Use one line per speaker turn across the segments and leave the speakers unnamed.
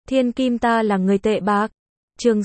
Thiên kim ta là người tệ bạc. Chương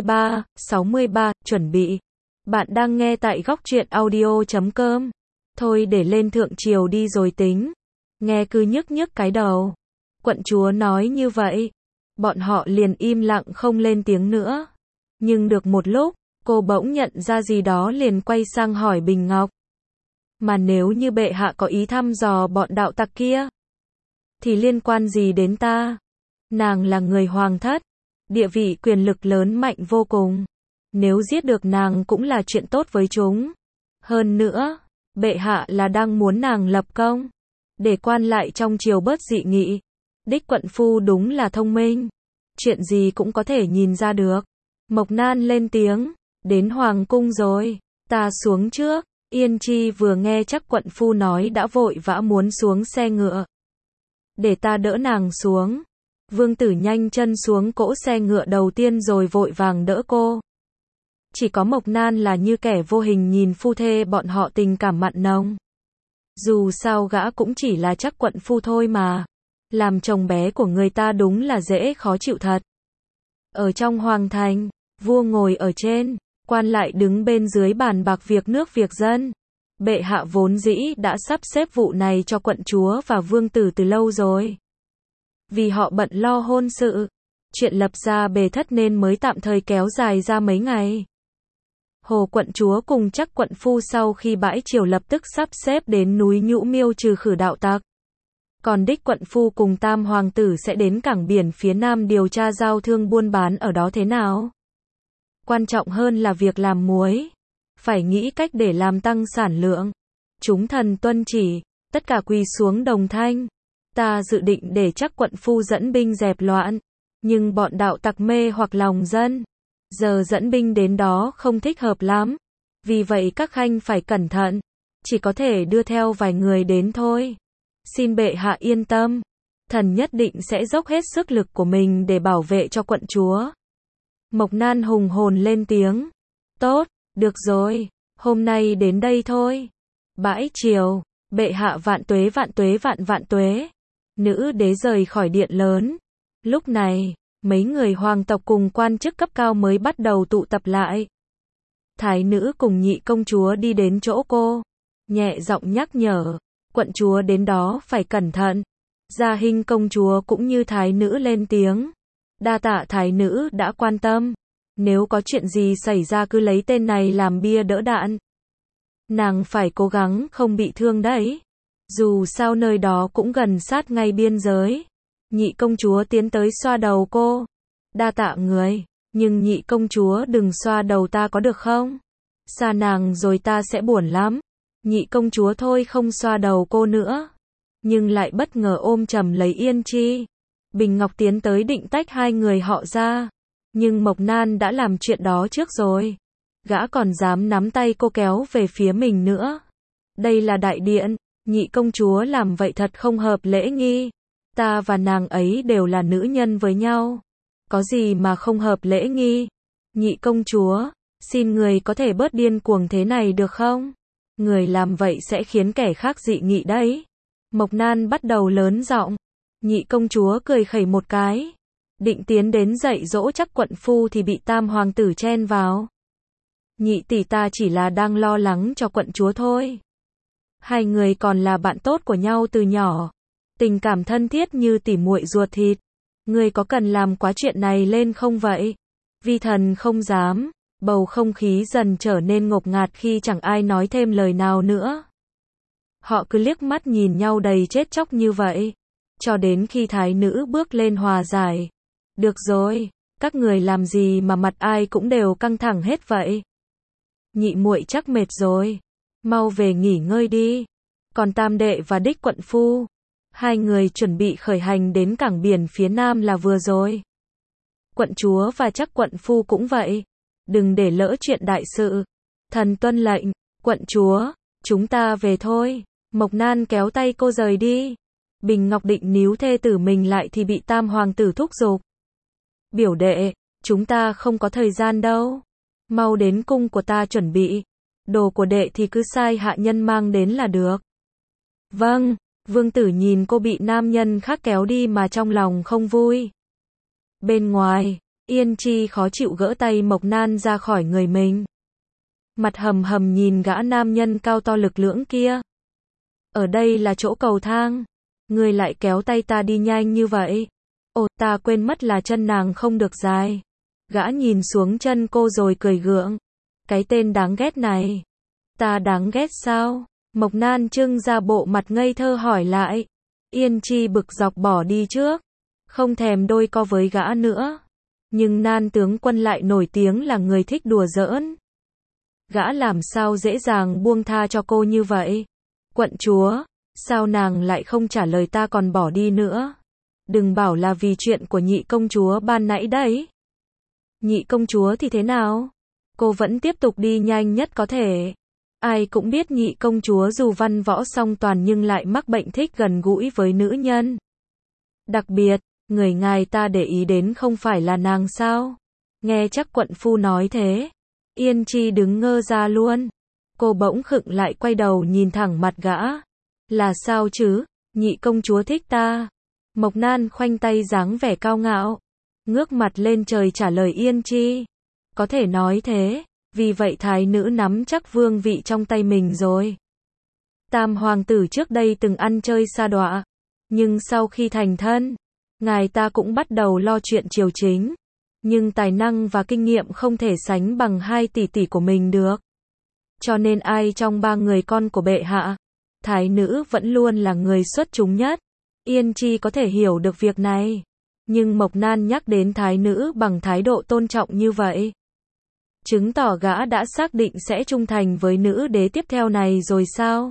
63, chuẩn bị. Bạn đang nghe tại góc truyện audio.com. Thôi để lên thượng triều đi rồi tính. Nghe cứ nhức nhức cái đầu. Quận chúa nói như vậy. Bọn họ liền im lặng không lên tiếng nữa. Nhưng được một lúc, cô bỗng nhận ra gì đó liền quay sang hỏi Bình Ngọc. Mà nếu như bệ hạ có ý thăm dò bọn đạo tặc kia, thì liên quan gì đến ta? Nàng là người hoàng thất, địa vị quyền lực lớn mạnh vô cùng. Nếu giết được nàng cũng là chuyện tốt với chúng. Hơn nữa, bệ hạ là đang muốn nàng lập công, để quan lại trong triều bớt dị nghị. Đích quận phu đúng là thông minh, chuyện gì cũng có thể nhìn ra được. Mộc Nan lên tiếng, đến hoàng cung rồi, ta xuống trước. Yên Chi vừa nghe chắc quận phu nói đã vội vã muốn xuống xe ngựa. Để ta đỡ nàng xuống. Vương tử nhanh chân xuống cỗ xe ngựa đầu tiên rồi vội vàng đỡ cô. Chỉ có Mộc Nan là như kẻ vô hình nhìn phu thê bọn họ tình cảm mặn nồng. Dù sao gã cũng chỉ là chắc quận phu thôi mà. Làm chồng bé của người ta đúng là dễ khó chịu thật. Ở trong hoàng thành, vua ngồi ở trên, quan lại đứng bên dưới bàn bạc việc nước việc dân. Bệ hạ vốn dĩ đã sắp xếp vụ này cho quận chúa và vương tử từ lâu rồi. Vì họ bận lo hôn sự, chuyện lập gia bề thất nên mới tạm thời kéo dài ra mấy ngày. Hồ quận chúa cùng chắc quận phu sau khi bãi triều lập tức sắp xếp đến núi Nhũ Miêu trừ khử đạo tặc. Còn đích quận phu cùng tam hoàng tử sẽ đến cảng biển phía nam điều tra giao thương buôn bán ở đó thế nào. Quan trọng hơn là việc làm muối. Phải nghĩ cách để làm tăng sản lượng. Chúng thần tuân chỉ, tất cả quỳ xuống đồng thanh. Ta dự định để chắc quận phu dẫn binh dẹp loạn. Nhưng bọn đạo tặc mê hoặc lòng dân. Giờ dẫn binh đến đó không thích hợp lắm. Vì vậy các khanh phải cẩn thận. Chỉ có thể đưa theo vài người đến thôi. Xin bệ hạ yên tâm. Thần nhất định sẽ dốc hết sức lực của mình để bảo vệ cho quận chúa. Mộc Nan hùng hồn lên tiếng. Tốt, được rồi. Hôm nay đến đây thôi. Bãi triều, bệ hạ vạn tuế vạn tuế vạn vạn tuế. Nữ đế rời khỏi điện lớn. Lúc này, mấy người hoàng tộc cùng quan chức cấp cao mới bắt đầu tụ tập lại. Thái nữ cùng nhị công chúa đi đến chỗ cô. Nhẹ giọng nhắc nhở. Quận chúa đến đó phải cẩn thận. Gia Hinh công chúa cũng như thái nữ lên tiếng. Đa tạ thái nữ đã quan tâm. Nếu có chuyện gì xảy ra cứ lấy tên này làm bia đỡ đạn. Nàng phải cố gắng không bị thương đấy. Dù sao nơi đó cũng gần sát ngay biên giới. Nhị công chúa tiến tới xoa đầu cô. Đa tạ người, nhưng nhị công chúa đừng xoa đầu ta có được không? Xa nàng rồi ta sẽ buồn lắm. Nhị công chúa thôi không xoa đầu cô nữa. Nhưng lại bất ngờ ôm chầm lấy Yên Chi. Bình Ngọc tiến tới định tách hai người họ ra. Nhưng Mộc Nan đã làm chuyện đó trước rồi. Gã còn dám nắm tay cô kéo về phía mình nữa. Đây là đại điện, nhị công chúa làm vậy thật không hợp lễ nghi. Ta và nàng ấy đều là nữ nhân với nhau. Có gì mà không hợp lễ nghi? Nhị công chúa, xin người có thể bớt điên cuồng thế này được không? Người làm vậy sẽ khiến kẻ khác dị nghị đấy. Mộc Nan bắt đầu lớn giọng. Nhị công chúa cười khẩy một cái. Định tiến đến dạy dỗ chắc quận phu thì bị tam hoàng tử chen vào. Nhị tỷ ta chỉ là đang lo lắng cho quận chúa thôi. Hai người còn là bạn tốt của nhau từ nhỏ. Tình cảm thân thiết như tỉ muội ruột thịt. Người có cần làm quá chuyện này lên không vậy? Vi thần không dám. Bầu không khí dần trở nên ngột ngạt khi chẳng ai nói thêm lời nào nữa. Họ cứ liếc mắt nhìn nhau đầy chết chóc như vậy. Cho đến khi thái nữ bước lên hòa giải. Được rồi, các người làm gì mà mặt ai cũng đều căng thẳng hết vậy? Nhị muội chắc mệt rồi. Mau về nghỉ ngơi đi. Còn tam đệ và đích quận phu. Hai người chuẩn bị khởi hành đến cảng biển phía nam là vừa rồi. Quận chúa và chắc quận phu cũng vậy. Đừng để lỡ chuyện đại sự. Thần tuân lệnh, quận chúa, chúng ta về thôi. Mộc Nan kéo tay cô rời đi. Bình Ngọc định níu thê tử mình lại thì bị tam hoàng tử thúc giục. Biểu đệ, chúng ta không có thời gian đâu. Mau đến cung của ta chuẩn bị. Đồ của đệ thì cứ sai hạ nhân mang đến là được. Vâng, vương tử nhìn cô bị nam nhân khác kéo đi mà trong lòng không vui. Bên ngoài, Yên Chi khó chịu gỡ tay Mộc Nan ra khỏi người mình. Mặt hầm hầm nhìn gã nam nhân cao to lực lưỡng kia. Ở đây là chỗ cầu thang. Ngươi lại kéo tay ta đi nhanh như vậy. Ồ, ta quên mất là chân nàng không được dài. Gã nhìn xuống chân cô rồi cười gượng. Cái tên đáng ghét này. Ta đáng ghét sao? Mộc Nan trưng ra bộ mặt ngây thơ hỏi lại. Yên Chi bực dọc bỏ đi trước. Không thèm đôi co với gã nữa. Nhưng Nan tướng quân lại nổi tiếng là người thích đùa giỡn. Gã làm sao dễ dàng buông tha cho cô như vậy? Quận chúa, sao nàng lại không trả lời ta còn bỏ đi nữa? Đừng bảo là vì chuyện của nhị công chúa ban nãy đấy. Nhị công chúa thì thế nào? Cô vẫn tiếp tục đi nhanh nhất có thể. Ai cũng biết nhị công chúa dù văn võ song toàn nhưng lại mắc bệnh thích gần gũi với nữ nhân. Đặc biệt, người ngài ta để ý đến không phải là nàng sao? Nghe chắc quận phu nói thế. Yên Chi đứng ngơ ra luôn. Cô bỗng khựng lại quay đầu nhìn thẳng mặt gã. Là sao chứ? Nhị công chúa thích ta. Mộc Nan khoanh tay dáng vẻ cao ngạo. Ngước mặt lên trời trả lời Yên Chi. Có thể nói thế. Vì vậy thái nữ nắm chắc vương vị trong tay mình rồi. Tam hoàng tử trước đây từng ăn chơi sa đọa. Nhưng sau khi thành thân, ngài ta cũng bắt đầu lo chuyện triều chính. Nhưng tài năng và kinh nghiệm không thể sánh bằng hai tỷ tỷ của mình được. Cho nên ai trong ba người con của bệ hạ, thái nữ vẫn luôn là người xuất chúng nhất. Yên Chi có thể hiểu được việc này. Nhưng Mộc Nan nhắc đến thái nữ bằng thái độ tôn trọng như vậy. Chứng tỏ gã đã xác định sẽ trung thành với nữ đế tiếp theo này rồi sao?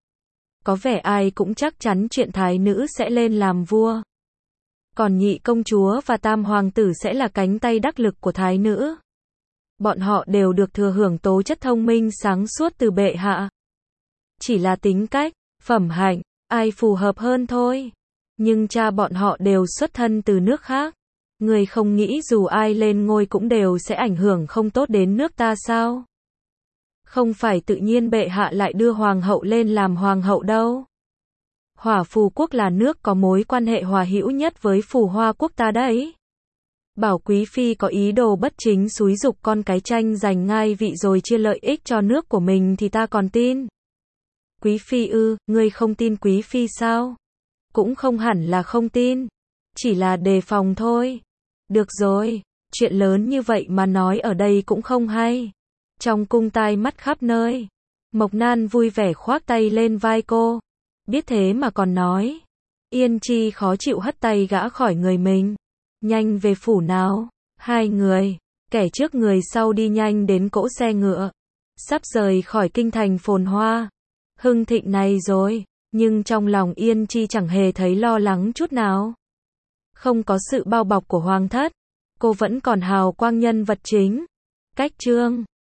Có vẻ ai cũng chắc chắn chuyện thái nữ sẽ lên làm vua. Còn nhị công chúa và tam hoàng tử sẽ là cánh tay đắc lực của thái nữ. Bọn họ đều được thừa hưởng tố chất thông minh sáng suốt từ bệ hạ. Chỉ là tính cách, phẩm hạnh, ai phù hợp hơn thôi. Nhưng cha bọn họ đều xuất thân từ nước khác. Người không nghĩ dù ai lên ngôi cũng đều sẽ ảnh hưởng không tốt đến nước ta sao? Không phải tự nhiên bệ hạ lại đưa hoàng hậu lên làm hoàng hậu đâu. Hỏa Phù quốc là nước có mối quan hệ hòa hữu nhất với Phù Hoa quốc ta đấy. Bảo quý phi có ý đồ bất chính xúi giục con cái tranh giành ngai vị rồi chia lợi ích cho nước của mình thì ta còn tin. Quý phi ư, ngươi không tin quý phi sao? Cũng không hẳn là không tin. Chỉ là đề phòng thôi. Được rồi, chuyện lớn như vậy mà nói ở đây cũng không hay. Trong cung tai mắt khắp nơi. Mộc Nan vui vẻ khoác tay lên vai cô. Biết thế mà còn nói. Yên Chi khó chịu hất tay gã khỏi người mình. Nhanh về phủ nào. Hai người, kẻ trước người sau đi nhanh đến cỗ xe ngựa. Sắp rời khỏi kinh thành phồn hoa, hưng thịnh này rồi. Nhưng trong lòng Yên Chi chẳng hề thấy lo lắng chút nào. Không có sự bao bọc của hoàng thất, cô vẫn còn hào quang nhân vật chính. Cách chương